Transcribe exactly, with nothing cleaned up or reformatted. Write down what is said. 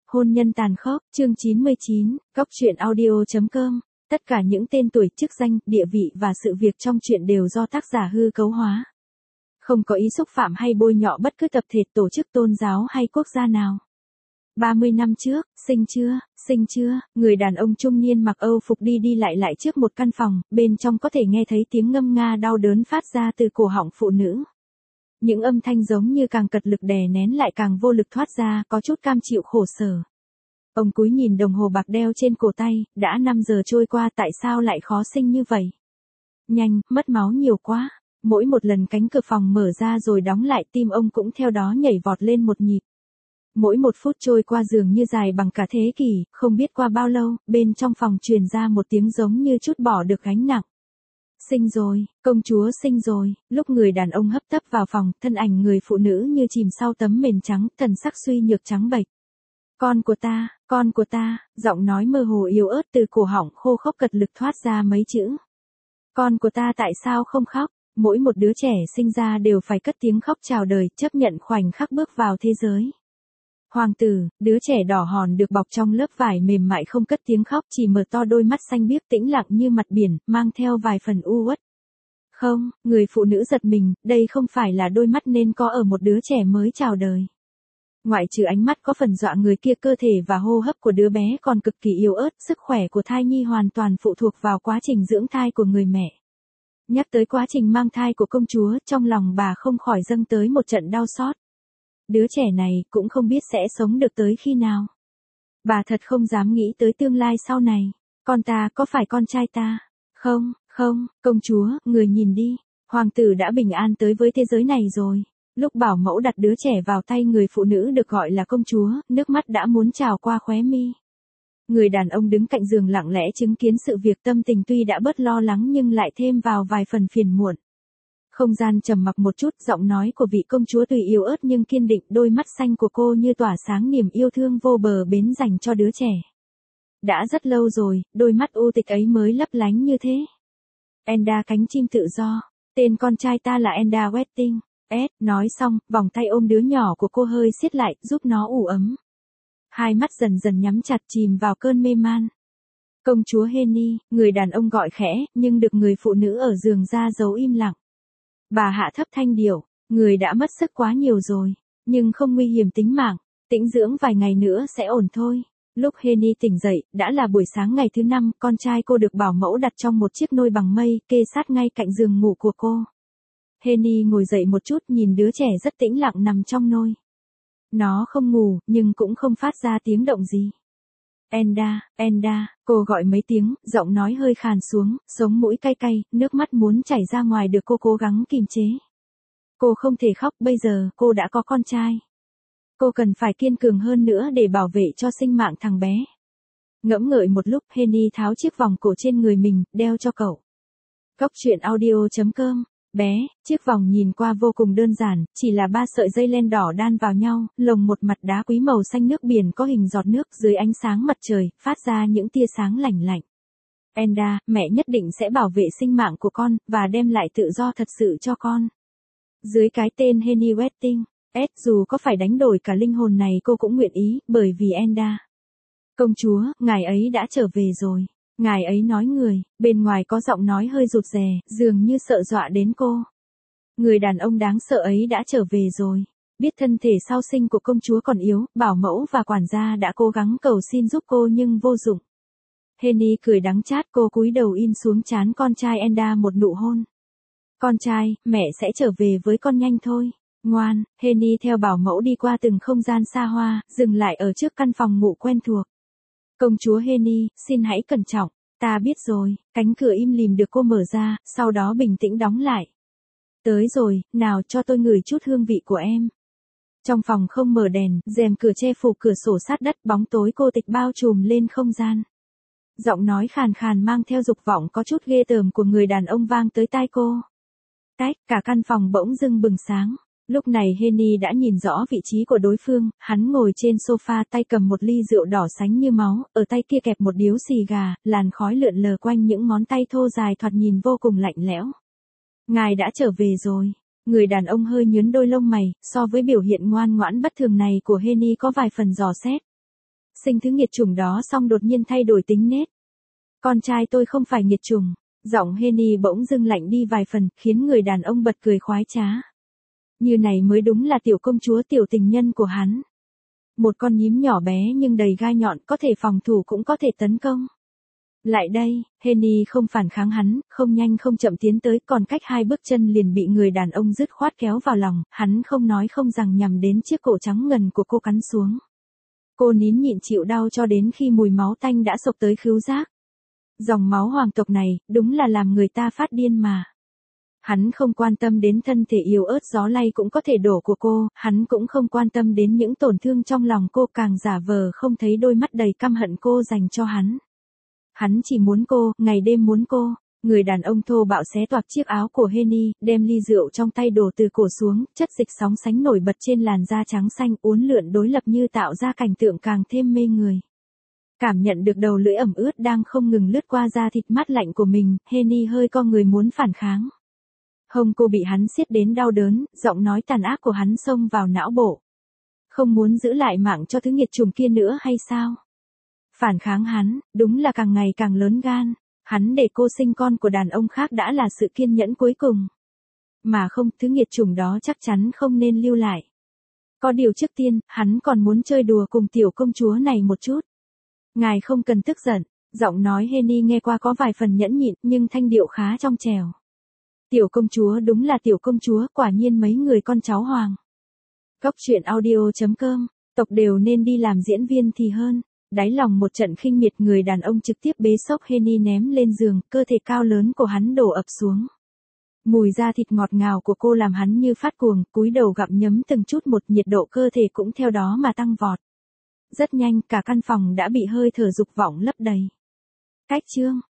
Hôn nhân tàn khốc, chương chín mươi chín, Cóc truyện audio chấm com. Tất cả những tên tuổi, chức danh, địa vị và sự việc trong truyện đều do tác giả hư cấu hóa. Không có ý xúc phạm hay bôi nhọ bất cứ tập thể, tổ chức tôn giáo hay quốc gia nào. ba mươi năm trước, sinh chưa, sinh chưa, người đàn ông trung niên mặc Âu phục đi đi lại lại trước một căn phòng, bên trong có thể nghe thấy tiếng ngâm nga đau đớn phát ra từ cổ họng phụ nữ. Những âm thanh giống như càng cật lực đè nén lại càng vô lực thoát ra, có chút cam chịu khổ sở. Ông cúi nhìn đồng hồ bạc đeo trên cổ tay, đã năm giờ trôi qua, tại sao lại khó sinh như vậy? Nhanh, mất máu nhiều quá. Mỗi một lần cánh cửa phòng mở ra rồi đóng lại, tim ông cũng theo đó nhảy vọt lên một nhịp. Mỗi một phút trôi qua dường như dài bằng cả thế kỷ, không biết qua bao lâu, bên trong phòng truyền ra một tiếng giống như trút bỏ được gánh nặng. Sinh rồi, công chúa sinh rồi. Lúc người đàn ông hấp tấp vào phòng, thân ảnh người phụ nữ như chìm sau tấm mền trắng, thần sắc suy nhược trắng bệch. Con của ta, con của ta, giọng nói mơ hồ yếu ớt từ cổ họng khô khốc cật lực thoát ra mấy chữ. Con của ta tại sao không khóc? Mỗi một đứa trẻ sinh ra đều phải cất tiếng khóc chào đời, chấp nhận khoảnh khắc bước vào thế giới. Hoàng tử, đứa trẻ đỏ hòn được bọc trong lớp vải mềm mại không cất tiếng khóc, chỉ mở to đôi mắt xanh biếc tĩnh lặng như mặt biển, mang theo vài phần u uất. Không, người phụ nữ giật mình, đây không phải là đôi mắt nên có ở một đứa trẻ mới chào đời. Ngoại trừ ánh mắt có phần dọa người kia, cơ thể và hô hấp của đứa bé còn cực kỳ yếu ớt, sức khỏe của thai nhi hoàn toàn phụ thuộc vào quá trình dưỡng thai của người mẹ. Nhắc tới quá trình mang thai của công chúa, trong lòng bà không khỏi dâng tới một trận đau xót. Đứa trẻ này cũng không biết sẽ sống được tới khi nào. Bà thật không dám nghĩ tới tương lai sau này. Con ta có phải con trai ta? Không, không, công chúa, người nhìn đi. Hoàng tử đã bình an tới với thế giới này rồi. Lúc bảo mẫu đặt đứa trẻ vào tay người phụ nữ được gọi là công chúa, nước mắt đã muốn trào qua khóe mi. Người đàn ông đứng cạnh giường lặng lẽ chứng kiến sự việc, tâm tình tuy đã bớt lo lắng nhưng lại thêm vào vài phần phiền muộn. Không gian trầm mặc một chút, giọng nói của vị công chúa tuy yếu ớt nhưng kiên định, đôi mắt xanh của cô như tỏa sáng niềm yêu thương vô bờ bến dành cho đứa trẻ. Đã rất lâu rồi, đôi mắt u tịch ấy mới lấp lánh như thế. Enda cánh chim tự do, tên con trai ta là Enda Wetting. Ed, nói xong, vòng tay ôm đứa nhỏ của cô hơi siết lại, giúp nó ủ ấm. Hai mắt dần dần nhắm chặt, chìm vào cơn mê man. Công chúa Henny, người đàn ông gọi khẽ, nhưng được người phụ nữ ở giường ra giấu im lặng. Bà hạ thấp thanh điệu, người đã mất sức quá nhiều rồi, nhưng không nguy hiểm tính mạng, tĩnh dưỡng vài ngày nữa sẽ ổn thôi. Lúc Henny tỉnh dậy, đã là buổi sáng ngày thứ năm, con trai cô được bảo mẫu đặt trong một chiếc nôi bằng mây, kê sát ngay cạnh giường ngủ của cô. Henny ngồi dậy một chút, nhìn đứa trẻ rất tĩnh lặng nằm trong nôi. Nó không ngủ, nhưng cũng không phát ra tiếng động gì. Enda, Enda, cô gọi mấy tiếng, giọng nói hơi khàn xuống, sống mũi cay cay, nước mắt muốn chảy ra ngoài được cô cố gắng kìm chế. Cô không thể khóc, bây giờ cô đã có con trai. Cô cần phải kiên cường hơn nữa để bảo vệ cho sinh mạng thằng bé. Ngẫm ngợi một lúc, Henny tháo chiếc vòng cổ trên người mình, đeo cho cậu. Cóc truyện audio chấm com. Bé, chiếc vòng nhìn qua vô cùng đơn giản, chỉ là ba sợi dây len đỏ đan vào nhau, lồng một mặt đá quý màu xanh nước biển có hình giọt nước, dưới ánh sáng mặt trời, phát ra những tia sáng lành lạnh. Enda, mẹ nhất định sẽ bảo vệ sinh mạng của con, và đem lại tự do thật sự cho con. Dưới cái tên Henny Wetting, Ed, dù có phải đánh đổi cả linh hồn này cô cũng nguyện ý, bởi vì Enda. Công chúa, ngài ấy đã trở về rồi. Ngài ấy nói người, bên ngoài có giọng nói hơi rụt rè, dường như sợ dọa đến cô. Người đàn ông đáng sợ ấy đã trở về rồi. Biết thân thể sau sinh của công chúa còn yếu, bảo mẫu và quản gia đã cố gắng cầu xin giúp cô nhưng vô dụng. Henny cười đắng chát, cô cúi đầu in xuống trán con trai Enda một nụ hôn. Con trai, mẹ sẽ trở về với con nhanh thôi. Ngoan, Henny theo bảo mẫu đi qua từng không gian xa hoa, dừng lại ở trước căn phòng ngủ quen thuộc. Công chúa Henny, xin hãy cẩn trọng. Ta biết rồi, cánh cửa im lìm được cô mở ra, sau đó bình tĩnh đóng lại. Tới rồi, nào cho tôi ngửi chút hương vị của em. Trong phòng không mở đèn, rèm cửa che phủ cửa sổ sát đất, bóng tối cô tịch bao trùm lên không gian. Giọng nói khàn khàn mang theo dục vọng có chút ghê tởm của người đàn ông vang tới tai cô. Tách, cả căn phòng bỗng dưng bừng sáng. Lúc này Henny đã nhìn rõ vị trí của đối phương, hắn ngồi trên sofa, tay cầm một ly rượu đỏ sánh như máu, ở tay kia kẹp một điếu xì gà, làn khói lượn lờ quanh những ngón tay thô dài thoạt nhìn vô cùng lạnh lẽo. Ngài đã trở về rồi. Người đàn ông hơi nhướng đôi lông mày, so với biểu hiện ngoan ngoãn bất thường này của Henny có vài phần dò xét. sinh thứ nghiệt chủng đó xong đột nhiên thay đổi tính nết. Con trai tôi không phải nghiệt chủng. Giọng Henny bỗng dưng lạnh đi vài phần, khiến người đàn ông bật cười khoái trá. Như này mới đúng là tiểu công chúa tiểu tình nhân của hắn. Một con nhím nhỏ bé nhưng đầy gai nhọn, có thể phòng thủ cũng có thể tấn công. Lại đây, Henny không phản kháng hắn, không nhanh không chậm tiến tới, còn cách hai bước chân liền bị người đàn ông dứt khoát kéo vào lòng, hắn không nói không rằng nhằm đến chiếc cổ trắng ngần của cô cắn xuống. Cô nín nhịn chịu đau cho đến khi mùi máu tanh đã xộc tới khứu giác. Dòng máu hoàng tộc này, đúng là làm người ta phát điên mà. Hắn không quan tâm đến thân thể yếu ớt gió lay cũng có thể đổ của cô, hắn cũng không quan tâm đến những tổn thương trong lòng cô, càng giả vờ không thấy đôi mắt đầy căm hận cô dành cho hắn. Hắn chỉ muốn cô, ngày đêm muốn cô. Người đàn ông thô bạo xé toạc chiếc áo của Henny, đem ly rượu trong tay đổ từ cổ xuống, chất dịch sóng sánh nổi bật trên làn da trắng xanh uốn lượn đối lập như tạo ra cảnh tượng càng thêm mê người. Cảm nhận được đầu lưỡi ẩm ướt đang không ngừng lướt qua da thịt mát lạnh của mình, Henny hơi co người muốn phản kháng. Hông cô bị hắn siết đến đau đớn, giọng nói tàn ác của hắn xông vào não bộ. Không muốn giữ lại mạng cho thứ nghiệt chủng kia nữa hay sao? Phản kháng hắn, đúng là càng ngày càng lớn gan. Hắn để cô sinh con của đàn ông khác đã là sự kiên nhẫn cuối cùng. Mà không, thứ nghiệt chủng đó chắc chắn không nên lưu lại. Có điều trước tiên, hắn còn muốn chơi đùa cùng tiểu công chúa này một chút. Ngài không cần tức giận, giọng nói Henny nghe qua có vài phần nhẫn nhịn nhưng thanh điệu khá trong trẻo. Tiểu công chúa đúng là tiểu công chúa, quả nhiên mấy người con cháu hoàng. Góc truyện audio chấm com, tộc đều nên đi làm diễn viên thì hơn. Đáy lòng một trận khinh miệt, người đàn ông trực tiếp bế xốc Henny ném lên giường, cơ thể cao lớn của hắn đổ ập xuống. Mùi da thịt ngọt ngào của cô làm hắn như phát cuồng, cúi đầu gặm nhấm từng chút một, nhiệt độ cơ thể cũng theo đó mà tăng vọt. Rất nhanh, cả căn phòng đã bị hơi thở dục vọng lấp đầy. Cách chương